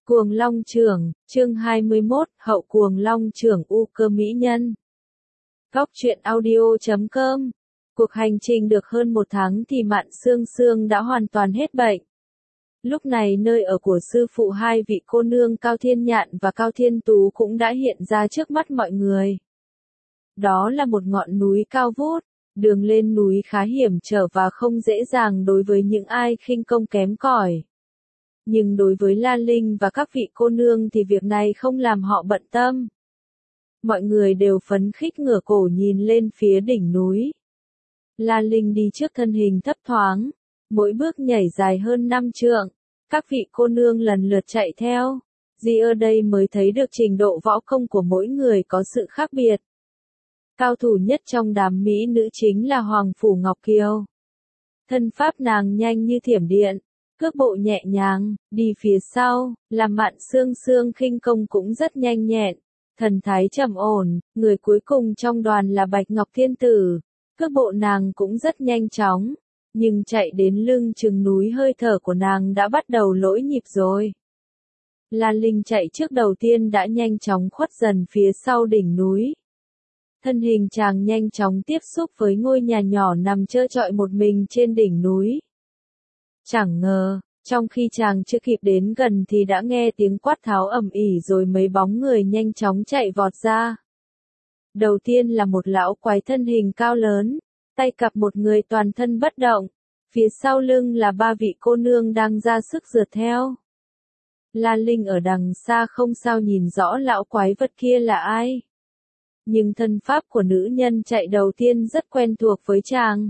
Cuồng Long Trưởng, chương 21, Hậu Cuồng Long Trưởng U Cơ Mỹ Nhân. Góc truyện audio.com. Cuộc hành trình được hơn một tháng thì Mạn Sương Sương đã hoàn toàn hết bệnh. Lúc này nơi ở của sư phụ hai vị cô nương Cao Thiên Nhạn và Cao Thiên Tú cũng đã hiện ra trước mắt mọi người. Đó là một ngọn núi cao vút, đường lên núi khá hiểm trở và không dễ dàng đối với những ai khinh công kém cỏi. Nhưng đối với La Linh và các vị cô nương thì việc này không làm họ bận tâm. Mọi người đều phấn khích ngửa cổ nhìn lên phía đỉnh núi. La Linh đi trước thân hình thấp thoáng, mỗi bước nhảy dài hơn 5 trượng. Các vị cô nương lần lượt chạy theo. Vì ở đây mới thấy được trình độ võ công của mỗi người có sự khác biệt. Cao thủ nhất trong đám mỹ nữ chính là Hoàng Phủ Ngọc Kiều. Thân pháp nàng nhanh như thiểm điện. Cước bộ nhẹ nhàng, đi phía sau, làm Mạn Sương Sương khinh công cũng rất nhanh nhẹn, thần thái trầm ổn, người cuối cùng trong đoàn là Bạch Ngọc Thiên Tử, cước bộ nàng cũng rất nhanh chóng, nhưng chạy đến lưng chừng núi hơi thở của nàng đã bắt đầu lỗi nhịp rồi. La Linh chạy trước đầu tiên đã nhanh chóng khuất dần phía sau đỉnh núi. Thân hình chàng nhanh chóng tiếp xúc với ngôi nhà nhỏ nằm trơ trọi một mình trên đỉnh núi. Chẳng ngờ, trong khi chàng chưa kịp đến gần thì đã nghe tiếng quát tháo ầm ĩ rồi mấy bóng người nhanh chóng chạy vọt ra. Đầu tiên là một lão quái thân hình cao lớn, tay cặp một người toàn thân bất động, phía sau lưng là ba vị cô nương đang ra sức rượt theo. La Linh ở đằng xa không sao nhìn rõ lão quái vật kia là ai. Nhưng thân pháp của nữ nhân chạy đầu tiên rất quen thuộc với chàng.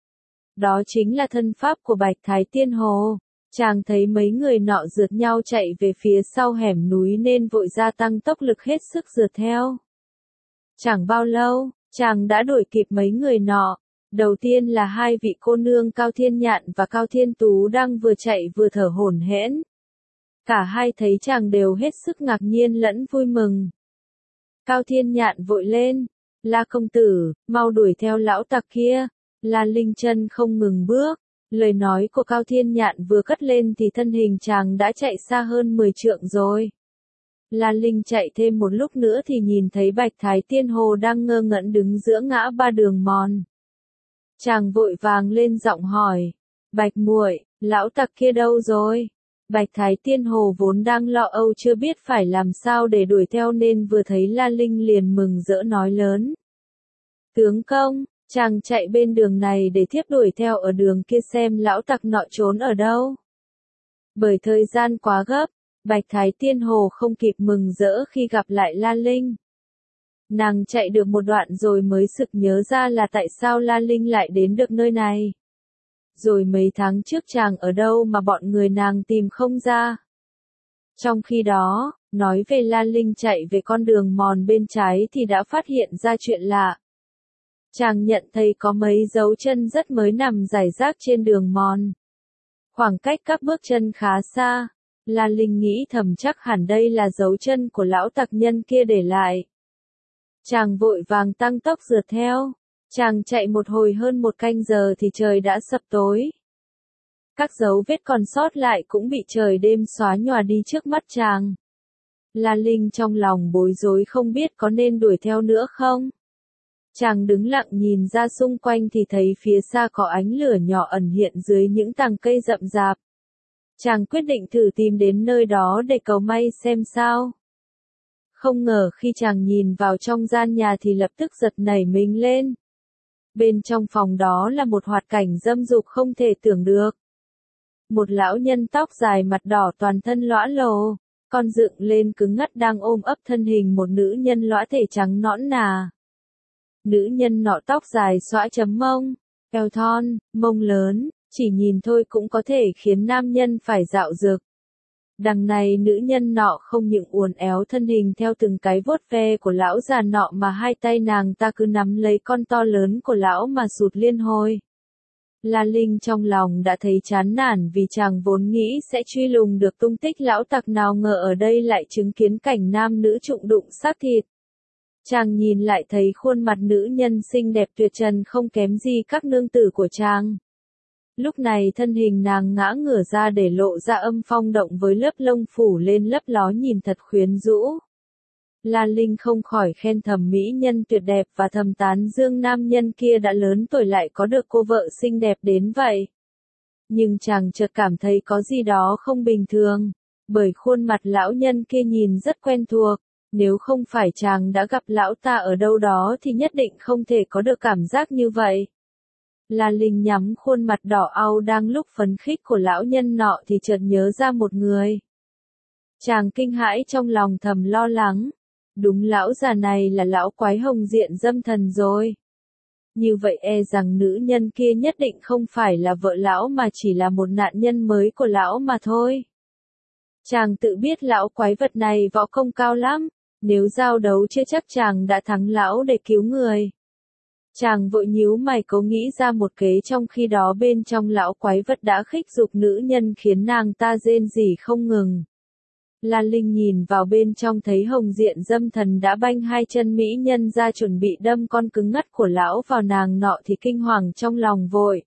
Đó chính là thân pháp của Bạch Thái Tiên Hồ. Chàng thấy mấy người nọ rượt nhau chạy về phía sau hẻm núi nên vội gia tăng tốc lực hết sức rượt theo. Chẳng bao lâu, chàng đã đuổi kịp mấy người nọ. Đầu tiên là hai vị cô nương Cao Thiên Nhạn và Cao Thiên Tú đang vừa chạy vừa thở hổn hển. Cả hai thấy chàng đều hết sức ngạc nhiên lẫn vui mừng. Cao Thiên Nhạn vội lên, La công tử, mau đuổi theo lão tặc kia. La Linh chân không ngừng bước, lời nói của Cao Thiên Nhạn vừa cất lên thì thân hình chàng đã chạy xa hơn 10 trượng rồi. La Linh chạy thêm một lúc nữa thì nhìn thấy Bạch Thái Tiên Hồ đang ngơ ngẩn đứng giữa ngã ba đường mòn. Chàng vội vàng lên giọng hỏi, Bạch muội, lão tặc kia đâu rồi? Bạch Thái Tiên Hồ vốn đang lo âu chưa biết phải làm sao để đuổi theo nên vừa thấy La Linh liền mừng rỡ nói lớn. Tướng công, chàng chạy bên đường này để thiếp đuổi theo ở đường kia xem lão tặc nọ trốn ở đâu. Bởi thời gian quá gấp, Bạch Thái Tiên Hồ không kịp mừng rỡ khi gặp lại La Linh. Nàng chạy được một đoạn rồi mới sực nhớ ra là tại sao La Linh lại đến được nơi này. Rồi mấy tháng trước chàng ở đâu mà bọn người nàng tìm không ra. Trong khi đó, nói về La Linh chạy về con đường mòn bên trái thì đã phát hiện ra chuyện lạ. Chàng nhận thấy có mấy dấu chân rất mới nằm rải rác trên đường mòn. Khoảng cách các bước chân khá xa, La Linh nghĩ thầm chắc hẳn đây là dấu chân của lão tặc nhân kia để lại. Chàng vội vàng tăng tốc rượt theo. Chàng chạy một hồi hơn một canh giờ thì trời đã sập tối. Các dấu vết còn sót lại cũng bị trời đêm xóa nhòa đi trước mắt chàng. La Linh trong lòng bối rối không biết có nên đuổi theo nữa không. Chàng đứng lặng nhìn ra xung quanh thì thấy phía xa có ánh lửa nhỏ ẩn hiện dưới những tàng cây rậm rạp. Chàng quyết định thử tìm đến nơi đó để cầu may xem sao. Không ngờ khi chàng nhìn vào trong gian nhà thì lập tức giật nảy mình lên. Bên trong phòng đó là một hoạt cảnh dâm dục không thể tưởng được. Một lão nhân tóc dài mặt đỏ toàn thân lõa lồ, con dựng lên cứng ngắc đang ôm ấp thân hình một nữ nhân lõa thể trắng nõn nà. Nữ nhân nọ tóc dài xõa chấm mông, eo thon, mông lớn, chỉ nhìn thôi cũng có thể khiến nam nhân phải dạo dực. Đằng này nữ nhân nọ không những uốn éo thân hình theo từng cái vuốt ve của lão già nọ mà hai tay nàng ta cứ nắm lấy con to lớn của lão mà sụt liên hồi. La Linh trong lòng đã thấy chán nản vì chàng vốn nghĩ sẽ truy lùng được tung tích lão tặc nào ngờ ở đây lại chứng kiến cảnh nam nữ trụng đụng xác thịt. Chàng nhìn lại thấy khuôn mặt nữ nhân xinh đẹp tuyệt trần không kém gì các nương tử của chàng. Lúc này thân hình nàng ngã ngửa ra để lộ ra âm phong động với lớp lông phủ lên lấp ló nhìn thật khuyến rũ. La Linh không khỏi khen thầm mỹ nhân tuyệt đẹp và thầm tán dương nam nhân kia đã lớn tuổi lại có được cô vợ xinh đẹp đến vậy. Nhưng chàng chợt cảm thấy có gì đó không bình thường, bởi khuôn mặt lão nhân kia nhìn rất quen thuộc, nếu không phải chàng đã gặp lão ta ở đâu đó thì nhất định không thể có được cảm giác như vậy. La Linh nhắm khuôn mặt đỏ au đang lúc phấn khích của lão nhân nọ thì chợt nhớ ra một người. Chàng kinh hãi trong lòng thầm lo lắng. Đúng lão già này là lão quái Hồng Diện Dâm Thần rồi. Như vậy e rằng nữ nhân kia nhất định không phải là vợ lão mà chỉ là một nạn nhân mới của lão mà thôi. Chàng tự biết lão quái vật này võ công cao lắm, nếu giao đấu chưa chắc chàng đã thắng lão để cứu người. Chàng vội nhíu mày cố nghĩ ra một kế, trong khi đó bên trong lão quái vật đã khích dục nữ nhân khiến nàng ta rên rỉ không ngừng. La Linh nhìn vào bên trong thấy Hồng Diện Dâm Thần đã banh hai chân mỹ nhân ra chuẩn bị đâm con cứng ngắt của lão vào nàng nọ thì kinh hoàng trong lòng vội.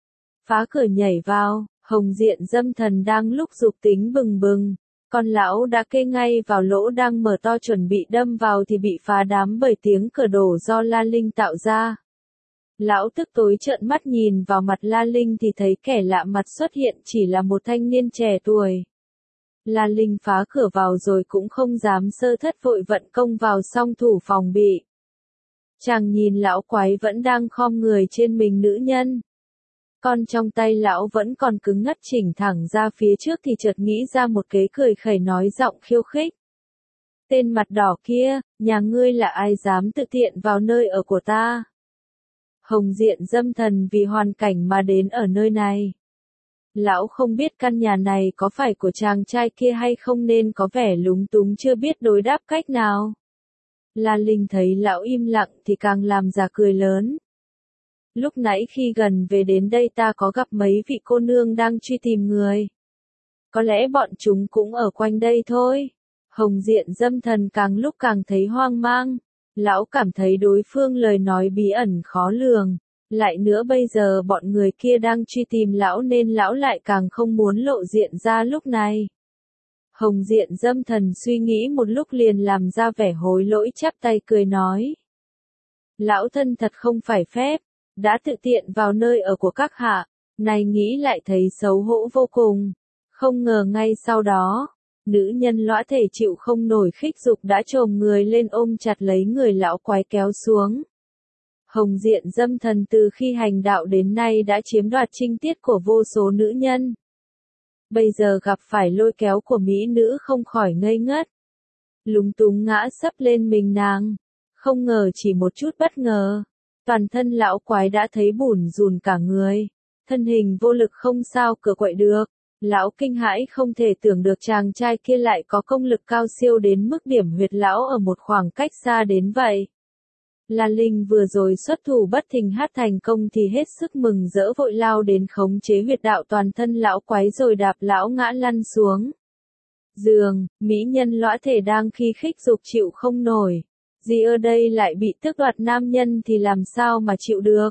Phá cửa nhảy vào, Hồng Diện Dâm Thần đang lúc dục tính bừng bừng, con lão đã kê ngay vào lỗ đang mở to chuẩn bị đâm vào thì bị phá đám bởi tiếng cửa đổ do La Linh tạo ra. Lão tức tối trợn mắt nhìn vào mặt La Linh thì thấy kẻ lạ mặt xuất hiện chỉ là một thanh niên trẻ tuổi. La Linh phá cửa vào rồi cũng không dám sơ thất, vội vận công vào song thủ phòng bị. Chàng nhìn lão quái vẫn đang khom người trên mình nữ nhân. Con trong tay lão vẫn còn cứng ngắc chỉnh thẳng ra phía trước thì chợt nghĩ ra một kế, cười khẩy nói giọng khiêu khích. Tên mặt đỏ kia, nhà ngươi là ai dám tự tiện vào nơi ở của ta? Hồng Diện Dâm Thần vì hoàn cảnh mà đến ở nơi này. Lão không biết căn nhà này có phải của chàng trai kia hay không nên có vẻ lúng túng chưa biết đối đáp cách nào. La Linh thấy lão im lặng thì càng làm ra cười lớn. Lúc nãy khi gần về đến đây ta có gặp mấy vị cô nương đang truy tìm người. Có lẽ bọn chúng cũng ở quanh đây thôi. Hồng Diện Dâm Thần càng lúc càng thấy hoang mang. Lão cảm thấy đối phương lời nói bí ẩn khó lường. Lại nữa bây giờ bọn người kia đang truy tìm lão nên lão lại càng không muốn lộ diện ra lúc này. Hồng Diện Dâm Thần suy nghĩ một lúc liền làm ra vẻ hối lỗi, chắp tay cười nói. Lão thân thật không phải phép, đã tự tiện vào nơi ở của các hạ, này nghĩ lại thấy xấu hổ vô cùng. Không ngờ ngay sau đó, nữ nhân lõa thể chịu không nổi khích dục đã chồm người lên ôm chặt lấy người lão quái kéo xuống. Hồng Diện Dâm Thần từ khi hành đạo đến nay đã chiếm đoạt trinh tiết của vô số nữ nhân. Bây giờ gặp phải lôi kéo của mỹ nữ không khỏi ngây ngất. Lúng túng ngã sấp lên mình nàng. Không ngờ chỉ một chút bất ngờ. Toàn thân lão quái đã thấy bủn rùn cả người. Thân hình vô lực không sao cựa quậy được. Lão kinh hãi không thể tưởng được chàng trai kia lại có công lực cao siêu đến mức điểm huyệt lão ở một khoảng cách xa đến vậy. La Linh vừa rồi xuất thủ bất thình hát thành công thì hết sức mừng rỡ vội lao đến khống chế huyệt đạo toàn thân lão quái rồi đạp lão ngã lăn xuống. Giường, mỹ nhân lõa thể đang khi khích dục chịu không nổi. Gì ở đây lại bị tước đoạt nam nhân thì làm sao mà chịu được.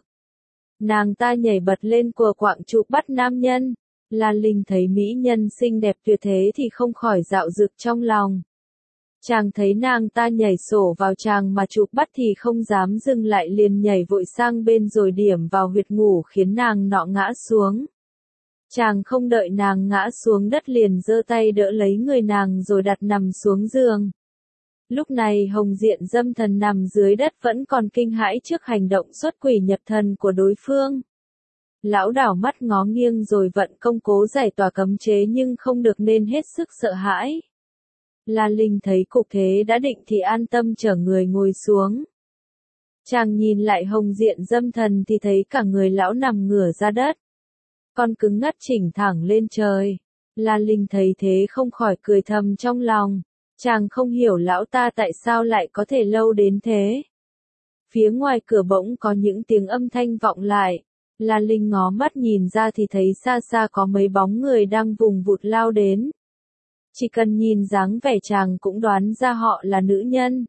Nàng ta nhảy bật lên cùa quạng chụp bắt nam nhân. La Linh thấy mỹ nhân xinh đẹp tuyệt thế thì không khỏi dạo dực trong lòng. Chàng thấy nàng ta nhảy sổ vào chàng mà chụp bắt thì không dám dừng lại, liền nhảy vội sang bên rồi điểm vào huyệt ngủ khiến nàng nọ ngã xuống. Chàng không đợi nàng ngã xuống đất liền giơ tay đỡ lấy người nàng rồi đặt nằm xuống giường. Lúc này Hồng Diện Dâm Thần nằm dưới đất vẫn còn kinh hãi trước hành động xuất quỷ nhập thần của đối phương. Lão đảo mắt ngó nghiêng rồi vận công cố giải tỏa cấm chế nhưng không được nên hết sức sợ hãi. La Linh thấy cục thế đã định thì an tâm chở người ngồi xuống. Chàng nhìn lại Hồng Diện Dâm Thần thì thấy cả người lão nằm ngửa ra đất. Con cứng ngắt chỉnh thẳng lên trời. La Linh thấy thế không khỏi cười thầm trong lòng. Chàng không hiểu lão ta tại sao lại có thể lâu đến thế. Phía ngoài cửa bỗng có những tiếng âm thanh vọng lại. La Linh ngó mắt nhìn ra thì thấy xa xa có mấy bóng người đang vùng vụt lao đến. Chỉ cần nhìn dáng vẻ chàng cũng đoán ra họ là nữ nhân.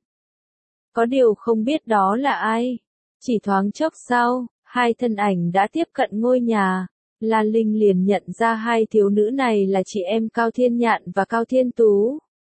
Có điều không biết đó là ai. Chỉ thoáng chốc sau, hai thân ảnh đã tiếp cận ngôi nhà. La Linh liền nhận ra hai thiếu nữ này là chị em Cao Thiên Nhạn và Cao Thiên Tú.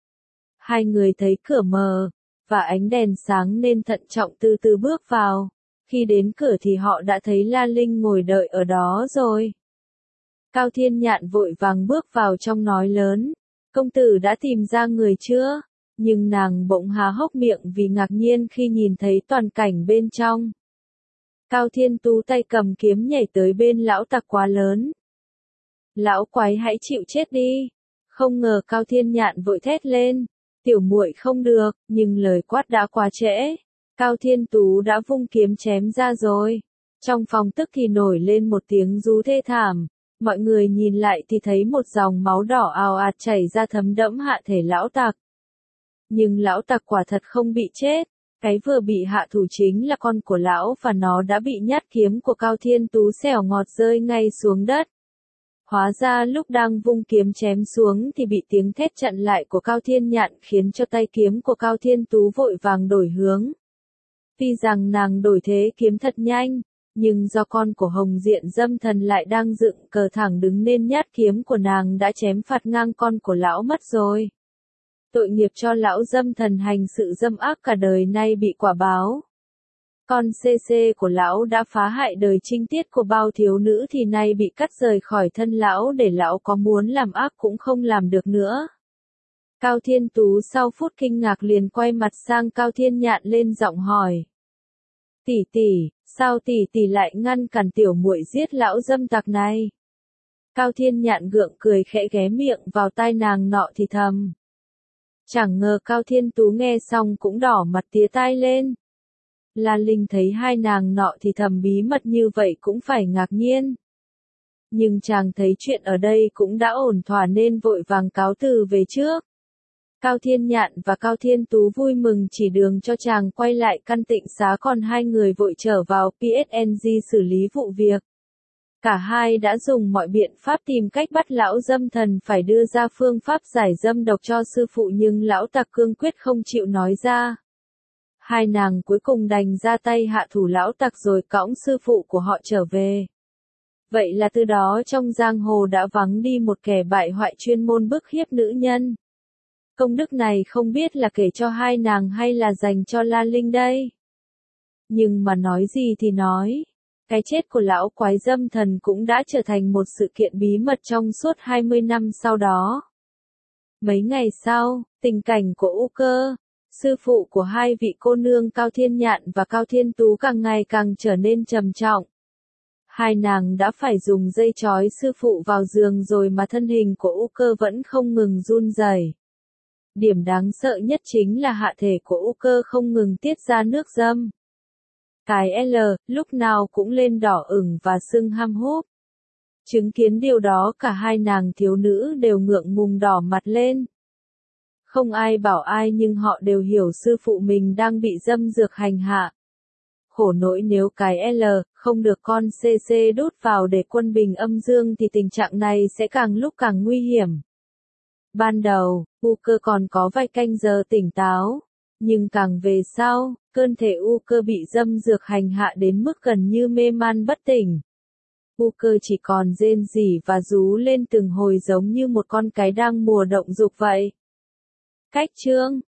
Hai người thấy cửa mờ, và ánh đèn sáng nên thận trọng từ từ bước vào. Khi đến cửa thì họ đã thấy La Linh ngồi đợi ở đó rồi. Cao Thiên Nhạn vội vàng bước vào trong nói lớn, công tử đã tìm ra người chưa? Nhưng nàng bỗng há hốc miệng vì ngạc nhiên khi nhìn thấy toàn cảnh bên trong. Cao Thiên Tú tay cầm kiếm nhảy tới bên lão tặc quá lớn. Lão quái hãy chịu chết đi. Không ngờ Cao Thiên Nhạn vội thét lên. Tiểu muội không được, nhưng lời quát đã quá trễ. Cao Thiên Tú đã vung kiếm chém ra rồi. Trong phòng tức thì nổi lên một tiếng rú thê thảm. Mọi người nhìn lại thì thấy một dòng máu đỏ ào ạt chảy ra thấm đẫm hạ thể lão tặc. Nhưng lão tặc quả thật không bị chết. Cái vừa bị hạ thủ chính là con của lão và nó đã bị nhát kiếm của Cao Thiên Tú xẻo ngọt rơi ngay xuống đất. Hóa ra lúc đang vung kiếm chém xuống thì bị tiếng thét chặn lại của Cao Thiên Nhạn khiến cho tay kiếm của Cao Thiên Tú vội vàng đổi hướng. Tuy rằng nàng đổi thế kiếm thật nhanh, nhưng do con của Hồng Diện Dâm Thần lại đang dựng cờ thẳng đứng nên nhát kiếm của nàng đã chém phạt ngang con của lão mất rồi. Tội nghiệp cho lão Dâm Thần hành sự dâm ác cả đời nay bị quả báo. Con CC của lão đã phá hại đời trinh tiết của bao thiếu nữ thì nay bị cắt rời khỏi thân lão để lão có muốn làm ác cũng không làm được nữa. Cao Thiên Tú sau phút kinh ngạc liền quay mặt sang Cao Thiên Nhạn lên giọng hỏi. Tỷ tỷ, sao tỷ tỷ lại ngăn cản tiểu muội giết lão dâm tặc này? Cao Thiên Nhạn gượng cười khẽ ghé miệng vào tai nàng nọ thì thầm. Chẳng ngờ Cao Thiên Tú nghe xong cũng đỏ mặt tía tai lên. La Linh thấy hai nàng nọ thì thầm bí mật như vậy cũng phải ngạc nhiên. Nhưng chàng thấy chuyện ở đây cũng đã ổn thỏa nên vội vàng cáo từ về trước. Cao Thiên Nhạn và Cao Thiên Tú vui mừng chỉ đường cho chàng quay lại căn tịnh xá, còn hai người vội trở vào PSNG xử lý vụ việc. Cả hai đã dùng mọi biện pháp tìm cách bắt lão dâm thần phải đưa ra phương pháp giải dâm độc cho sư phụ, nhưng lão tặc cương quyết không chịu nói ra. Hai nàng cuối cùng đành ra tay hạ thủ lão tặc rồi cõng sư phụ của họ trở về. Vậy là từ đó trong giang hồ đã vắng đi một kẻ bại hoại chuyên môn bức hiếp nữ nhân. Công đức này không biết là kể cho hai nàng hay là dành cho La Linh đây. Nhưng mà nói gì thì nói, cái chết của lão quái dâm thần cũng đã trở thành một sự kiện bí mật trong suốt 20 năm sau đó. Mấy ngày sau, tình cảnh của U Cơ, sư phụ của hai vị cô nương Cao Thiên Nhạn và Cao Thiên Tú càng ngày càng trở nên trầm trọng. Hai nàng đã phải dùng dây trói sư phụ vào giường rồi mà thân hình của U Cơ vẫn không ngừng run rẩy. Điểm đáng sợ nhất chính là hạ thể của U Cơ không ngừng tiết ra nước dâm. Cái L, lúc nào cũng lên đỏ ửng và sưng hăm húp. Chứng kiến điều đó cả hai nàng thiếu nữ đều ngượng ngùng đỏ mặt lên. Không ai bảo ai nhưng họ đều hiểu sư phụ mình đang bị dâm dược hành hạ. Khổ nỗi nếu cái L không được con CC đút vào để quân bình âm dương thì tình trạng này sẽ càng lúc càng nguy hiểm. Ban đầu, U Cơ còn có vài canh giờ tỉnh táo, nhưng càng về sau, cơ thể U Cơ bị dâm dược hành hạ đến mức gần như mê man bất tỉnh. U Cơ chỉ còn rên rỉ và rú lên từng hồi giống như một con cái đang mùa động dục vậy. Cách chương